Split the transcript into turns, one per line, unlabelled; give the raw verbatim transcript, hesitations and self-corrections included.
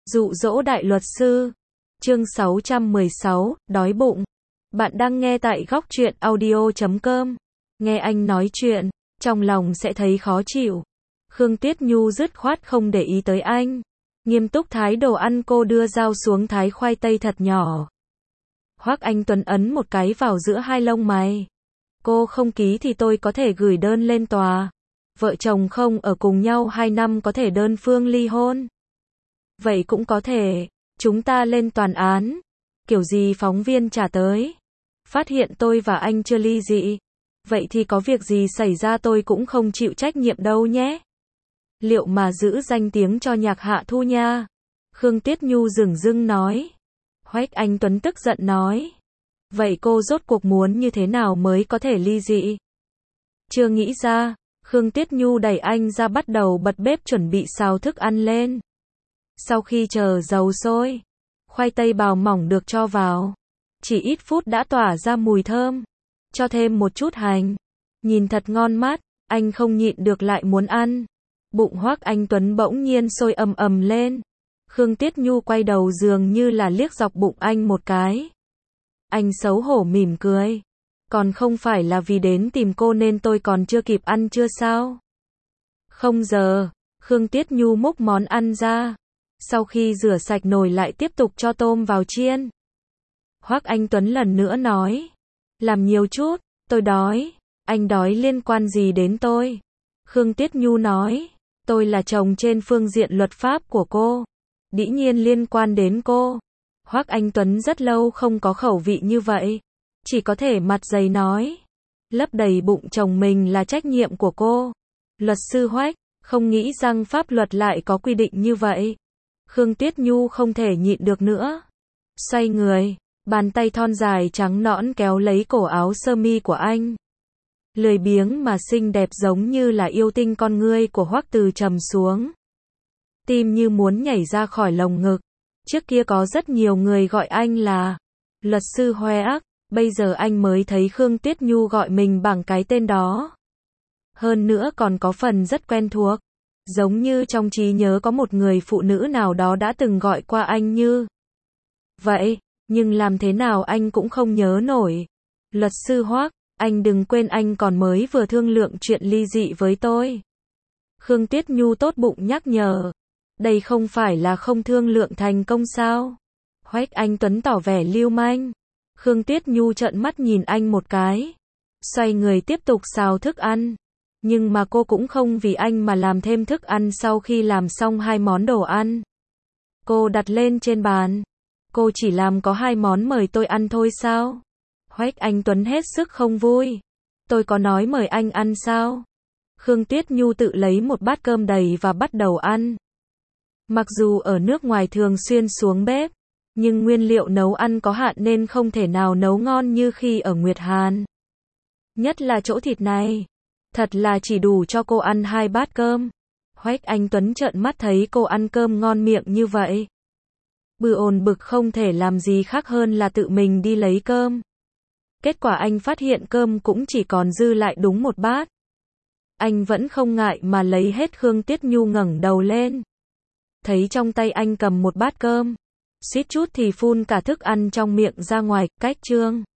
Dụ dỗ đại luật sư. Chương sáu trăm mười sáu, đói bụng. Bạn đang nghe tại góc truyện audio chấm com. Nghe anh nói chuyện, trong lòng sẽ thấy khó chịu. Khương Tuyết Nhu dứt khoát không để ý tới anh. Nghiêm túc thái đồ ăn, cô đưa dao xuống thái khoai tây thật nhỏ. Hoắc Anh Tuấn ấn một cái vào giữa hai lông mày. Cô không ký thì tôi có thể gửi đơn lên tòa. Vợ chồng không ở cùng nhau hai năm có thể đơn phương ly hôn. Vậy cũng có thể, chúng ta lên toàn án. Kiểu gì phóng viên trả tới. Phát hiện tôi và anh chưa ly dị. Vậy thì có việc gì xảy ra tôi cũng không chịu trách nhiệm đâu nhé. Liệu mà giữ danh tiếng cho Nhạc Hạ Thu nha. Khương Tuyết Nhu dửng dưng nói. Hoắc Anh Tuấn tức giận nói. Vậy cô rốt cuộc muốn như thế nào mới có thể ly dị? Chưa nghĩ ra. Khương Tuyết Nhu đẩy anh ra bắt đầu bật bếp chuẩn bị xào thức ăn lên. Sau khi chờ dầu sôi, khoai tây bào mỏng được cho vào. Chỉ ít phút đã tỏa ra mùi thơm. Cho thêm một chút hành. Nhìn thật ngon mắt, anh không nhịn được lại muốn ăn. Bụng Hoắc Anh Tuấn bỗng nhiên sôi ầm ầm lên. Khương Tuyết Nhu quay đầu dường như là liếc dọc bụng anh một cái. Anh xấu hổ mỉm cười. Còn không phải là vì đến tìm cô nên tôi còn chưa kịp ăn chưa sao? Không giờ, Khương Tuyết Nhu múc món ăn ra. Sau khi rửa sạch nồi lại tiếp tục cho tôm vào chiên. Hoắc Anh Tuấn lần nữa nói. Làm nhiều chút, tôi đói. Anh đói liên quan gì đến tôi? Khương Tuyết Nhu nói. Tôi là chồng trên phương diện luật pháp của cô. Dĩ nhiên liên quan đến cô. Hoắc Anh Tuấn rất lâu không có khẩu vị như vậy. Chỉ có thể mặt dày nói. Lấp đầy bụng chồng mình là trách nhiệm của cô. Luật sư Hoắc, không nghĩ rằng pháp luật lại có quy định như vậy. Khương Tuyết Nhu không thể nhịn được nữa. Xoay người, bàn tay thon dài trắng nõn kéo lấy cổ áo sơ mi của anh. Lười biếng mà xinh đẹp giống như là yêu tinh, con ngươi của Hoắc Từ trầm xuống. Tim như muốn nhảy ra khỏi lồng ngực. Trước kia có rất nhiều người gọi anh là luật sư Hoắc, bây giờ anh mới thấy Khương Tuyết Nhu gọi mình bằng cái tên đó. Hơn nữa còn có phần rất quen thuộc. Giống như trong trí nhớ có một người phụ nữ nào đó đã từng gọi qua anh như vậy, nhưng làm thế nào anh cũng không nhớ nổi. Luật sư Hoắc, anh đừng quên anh còn mới vừa thương lượng chuyện ly dị với tôi. Khương Tuyết Nhu tốt bụng nhắc nhở. Đây không phải là không thương lượng thành công sao? Hoắc Anh Tuấn tỏ vẻ lưu manh. Khương Tuyết Nhu trợn mắt nhìn anh một cái. Xoay người tiếp tục xào thức ăn. Nhưng mà cô cũng không vì anh mà làm thêm thức ăn sau khi làm xong hai món đồ ăn. Cô đặt lên trên bàn. Cô chỉ làm có hai món mời tôi ăn thôi sao? Hoắc Anh Tuấn hết sức không vui. Tôi có nói mời anh ăn sao? Khương Tuyết Nhu tự lấy một bát cơm đầy và bắt đầu ăn. Mặc dù ở nước ngoài thường xuyên xuống bếp, nhưng nguyên liệu nấu ăn có hạn nên không thể nào nấu ngon như khi ở Nguyệt Hàn. Nhất là chỗ thịt này. Thật là chỉ đủ cho cô ăn hai bát cơm. Hoắc Anh Tuấn trợn mắt thấy cô ăn cơm ngon miệng như vậy. Bừ ồn bực không thể làm gì khác hơn là tự mình đi lấy cơm. Kết quả anh phát hiện cơm cũng chỉ còn dư lại đúng một bát. Anh vẫn không ngại mà lấy hết. Khương Tuyết Nhu ngẩng đầu lên. Thấy trong tay anh cầm một bát cơm. Suýt chút thì phun cả thức ăn trong miệng ra ngoài. Cách chương